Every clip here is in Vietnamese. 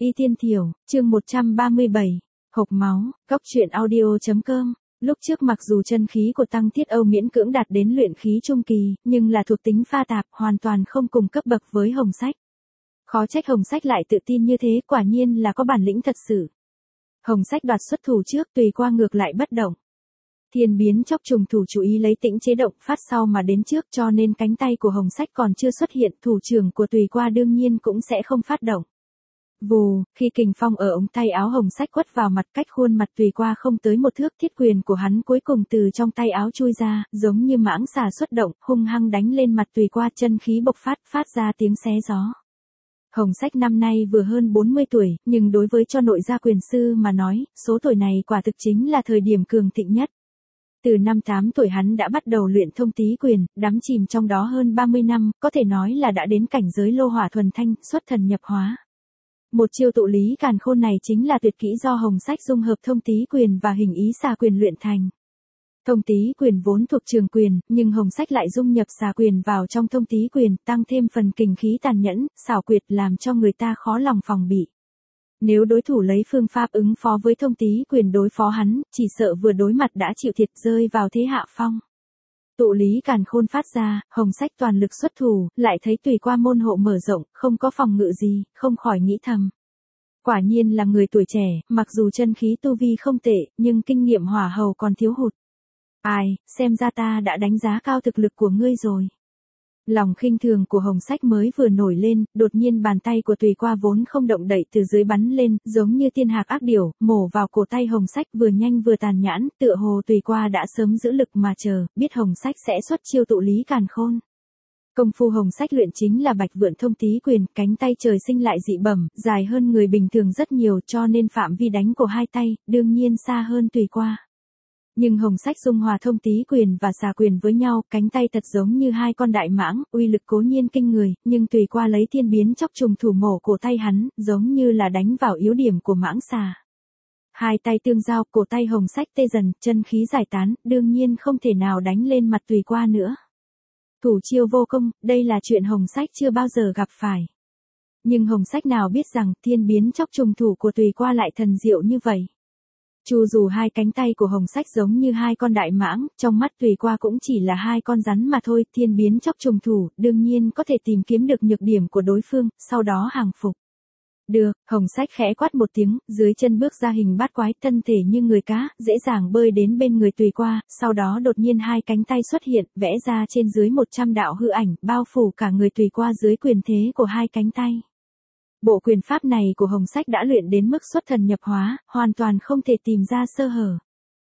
Y Tiên Thiểu, chương 137, hộc máu, Cóc truyện audio.com. Lúc trước mặc dù chân khí của Tăng Thiết Âu miễn cưỡng đạt đến luyện khí trung kỳ, nhưng là thuộc tính pha tạp, hoàn toàn không cùng cấp bậc với Hồng Sách. Khó trách Hồng Sách lại tự tin như thế, quả nhiên là có bản lĩnh thật sự. Hồng Sách đoạt xuất thủ trước, tùy qua ngược lại bất động. Thiên biến chóc trùng thủ chú ý lấy tĩnh chế động phát sau mà đến trước, cho nên cánh tay của Hồng Sách còn chưa xuất hiện, thủ trưởng của tùy qua đương nhiên cũng sẽ không phát động. Vù, khi kình phong ở ống tay áo Hồng Sách quất vào mặt, cách khuôn mặt tùy qua không tới một thước, thiết quyền của hắn cuối cùng từ trong tay áo chui ra, giống như mãng xà xuất động, hung hăng đánh lên mặt tùy qua, chân khí bộc phát ra tiếng xé gió. Hồng Sách năm nay vừa hơn 40 tuổi, nhưng đối với cho nội gia quyền sư mà nói, số tuổi này quả thực chính là thời điểm cường thịnh nhất. Từ năm 8 tuổi hắn đã bắt đầu luyện thông tý quyền, đắm chìm trong đó hơn 30 năm, có thể nói là đã đến cảnh giới lô hỏa thuần thanh, xuất thần nhập hóa. Một chiêu tụ lý càn khôn này chính là tuyệt kỹ do Hồng Sách dung hợp thông tý quyền và hình ý xà quyền luyện thành. Thông tý quyền vốn thuộc trường quyền, nhưng Hồng Sách lại dung nhập xà quyền vào trong thông tý quyền, tăng thêm phần kình khí tàn nhẫn, xảo quyệt làm cho người ta khó lòng phòng bị. Nếu đối thủ lấy phương pháp ứng phó với thông tý quyền đối phó hắn, chỉ sợ vừa đối mặt đã chịu thiệt, rơi vào thế hạ phong. Tụ lý càn khôn phát ra, Hồng Sách toàn lực xuất thủ, lại thấy tùy qua môn hộ mở rộng, không có phòng ngự gì, không khỏi nghĩ thầm. Quả nhiên là người tuổi trẻ, mặc dù chân khí tu vi không tệ, nhưng kinh nghiệm hỏa hầu còn thiếu hụt. Ai, xem ra ta đã đánh giá cao thực lực của ngươi rồi. Lòng khinh thường của Hồng Sách mới vừa nổi lên, đột nhiên bàn tay của tùy qua vốn không động đậy từ dưới bắn lên, giống như tiên hạc ác điểu, mổ vào cổ tay Hồng Sách, vừa nhanh vừa tàn nhẫn, tựa hồ tùy qua đã sớm giữ lực mà chờ, biết Hồng Sách sẽ xuất chiêu tụ lý càn khôn. Công phu Hồng Sách luyện chính là bạch vượn thông tý quyền, cánh tay trời sinh lại dị bẩm, dài hơn người bình thường rất nhiều, cho nên phạm vi đánh của hai tay, đương nhiên xa hơn tùy qua. Nhưng Hồng Sách dung hòa thông tý quyền và xà quyền với nhau, cánh tay thật giống như hai con đại mãng, uy lực cố nhiên kinh người, nhưng tùy qua lấy thiên biến chóc trùng thủ mổ cổ tay hắn, giống như là đánh vào yếu điểm của mãng xà. Hai tay tương giao, cổ tay Hồng Sách tê dần, chân khí giải tán, đương nhiên không thể nào đánh lên mặt tùy qua nữa. Thủ chiêu vô công, đây là chuyện Hồng Sách chưa bao giờ gặp phải. Nhưng Hồng Sách nào biết rằng thiên biến chóc trùng thủ của tùy qua lại thần diệu như vậy. Chu dù hai cánh tay của Hồng Sách giống như hai con đại mãng, trong mắt tùy qua cũng chỉ là hai con rắn mà thôi, thiên biến chóc trùng thủ, đương nhiên có thể tìm kiếm được nhược điểm của đối phương, sau đó hàng phục. Được, Hồng Sách khẽ quát một tiếng, dưới chân bước ra hình bát quái, thân thể như người cá, dễ dàng bơi đến bên người tùy qua, sau đó đột nhiên hai cánh tay xuất hiện, vẽ ra trên dưới 100 đạo hư ảnh, bao phủ cả người tùy qua dưới quyền thế của hai cánh tay. Bộ quyền pháp này của Hồng Sách đã luyện đến mức xuất thần nhập hóa, hoàn toàn không thể tìm ra sơ hở.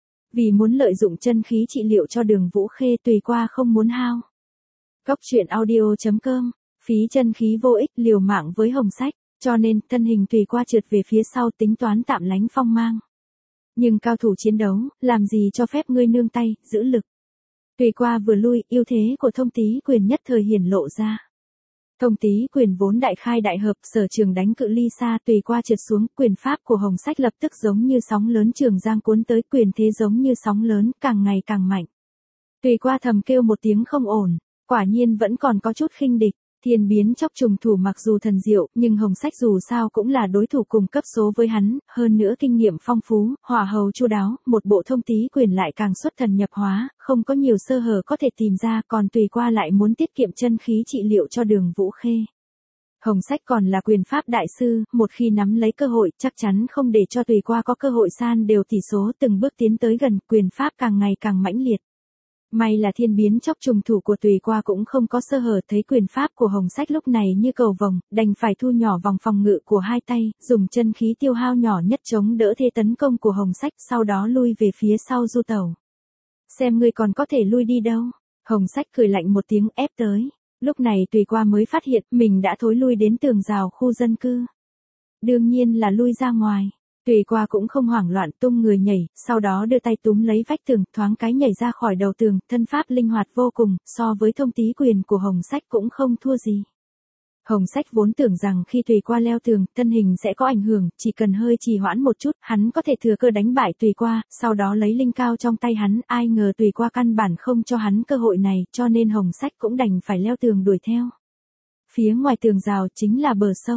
Vì muốn lợi dụng chân khí trị liệu cho Đường Vũ Khê, tùy qua không muốn hao. Cóc truyện audio.com, phí chân khí vô ích, liều mạng với Hồng Sách, cho nên thân hình tùy qua trượt về phía sau, tính toán tạm lánh phong mang. Nhưng cao thủ chiến đấu, làm gì cho phép ngươi nương tay, giữ lực. Tùy qua vừa lui, ưu thế của thông tý quyền nhất thời hiển lộ ra. Thông tý quyền vốn đại khai đại hợp, sở trường đánh cự ly xa, tùy qua trượt xuống, quyền pháp của Hồng Sách lập tức giống như sóng lớn trường giang cuốn tới, quyền thế giống như sóng lớn, càng ngày càng mạnh. Tùy qua thầm kêu một tiếng không ổn, quả nhiên vẫn còn có chút khinh địch. Thiên biến chóc trùng thủ mặc dù thần diệu, nhưng Hồng Sách dù sao cũng là đối thủ cùng cấp số với hắn, hơn nữa kinh nghiệm phong phú, hỏa hầu chu đáo, một bộ thông tý quyền lại càng xuất thần nhập hóa, không có nhiều sơ hở có thể tìm ra, còn tùy qua lại muốn tiết kiệm chân khí trị liệu cho Đường Vũ Khê. Hồng Sách còn là quyền pháp đại sư, một khi nắm lấy cơ hội, chắc chắn không để cho tùy qua có cơ hội san đều tỷ số, từng bước tiến tới gần, quyền pháp càng ngày càng mãnh liệt. May là thiên biến chóc trùng thủ của tùy qua cũng không có sơ hở, thấy quyền pháp của Hồng Sách lúc này như cầu vồng, đành phải thu nhỏ vòng phòng ngự của hai tay, dùng chân khí tiêu hao nhỏ nhất chống đỡ thế tấn công của Hồng Sách, sau đó lui về phía sau du tẩu. Xem ngươi còn có thể lui đi đâu. Hồng Sách cười lạnh một tiếng ép tới. Lúc này tùy qua mới phát hiện mình đã thối lui đến tường rào khu dân cư. Đương nhiên là lui ra ngoài. Tùy qua cũng không hoảng loạn, tung người nhảy, sau đó đưa tay túm lấy vách tường, thoáng cái nhảy ra khỏi đầu tường, thân pháp linh hoạt vô cùng, so với thông tý quyền của Hồng Sách cũng không thua gì. Hồng Sách vốn tưởng rằng khi tùy qua leo tường, thân hình sẽ có ảnh hưởng, chỉ cần hơi trì hoãn một chút, hắn có thể thừa cơ đánh bại tùy qua, sau đó lấy linh cao trong tay hắn, ai ngờ tùy qua căn bản không cho hắn cơ hội này, cho nên Hồng Sách cũng đành phải leo tường đuổi theo. Phía ngoài tường rào chính là bờ sông.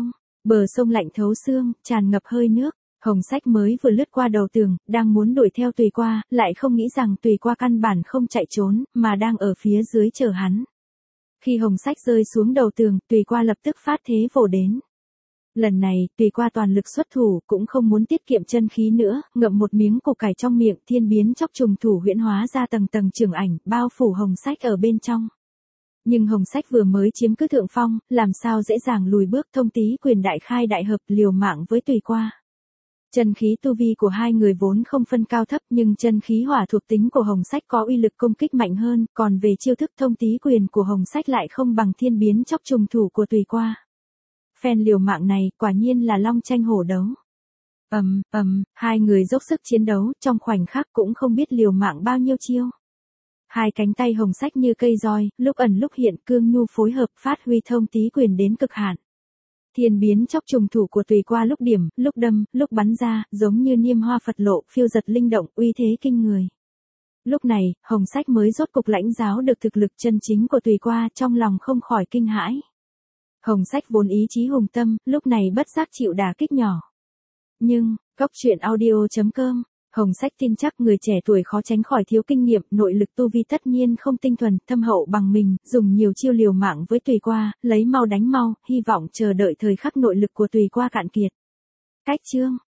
Bờ sông lạnh thấu xương, tràn ngập hơi nước. Hồng Sách mới vừa lướt qua đầu tường, đang muốn đuổi theo Tùy Qua, lại không nghĩ rằng Tùy Qua căn bản không chạy trốn, mà đang ở phía dưới chờ hắn. Khi Hồng Sách rơi xuống đầu tường, Tùy Qua lập tức phát thế vồ đến. Lần này, Tùy Qua toàn lực xuất thủ, cũng không muốn tiết kiệm chân khí nữa, ngậm một miếng củ cải trong miệng, thiên biến chóc trùng thủ huyễn hóa ra tầng tầng trường ảnh, bao phủ Hồng Sách ở bên trong. Nhưng Hồng Sách vừa mới chiếm cứ thượng phong, làm sao dễ dàng lùi bước, Thông Tý Quyền đại khai đại hợp liều mạng với Tùy Qua. Chân khí tu vi của hai người vốn không phân cao thấp, nhưng chân khí hỏa thuộc tính của Hồng Sách có uy lực công kích mạnh hơn, còn về chiêu thức Thông Tý Quyền của Hồng Sách lại không bằng thiên biến chóc trùng thủ của Tùy Qua. Phen liều mạng này quả nhiên là long tranh hổ đấu. Hai người dốc sức chiến đấu, trong khoảnh khắc cũng không biết liều mạng bao nhiêu chiêu. Hai cánh tay Hồng Sách như cây roi, lúc ẩn lúc hiện, cương nhu phối hợp, phát huy Thông Tý Quyền đến cực hạn. Thiên biến chóc trùng thủ của Tùy Qua lúc điểm, lúc đâm, lúc bắn ra, giống như niêm hoa Phật lộ, phiêu giật linh động, uy thế kinh người. Lúc này, Hồng Sách mới rốt cục lãnh giáo được thực lực chân chính của Tùy Qua, trong lòng không khỏi kinh hãi. Hồng Sách vốn ý chí hùng tâm, lúc này bất giác chịu đả kích nhỏ. Nhưng, Cốc truyện audio.com, Hồng Sách tin chắc người trẻ tuổi khó tránh khỏi thiếu kinh nghiệm, nội lực tu vi tất nhiên không tinh thuần, thâm hậu bằng mình, dùng nhiều chiêu liều mạng với Tùy Qua, lấy mau đánh mau, hy vọng chờ đợi thời khắc nội lực của Tùy Qua cạn kiệt. Cách chương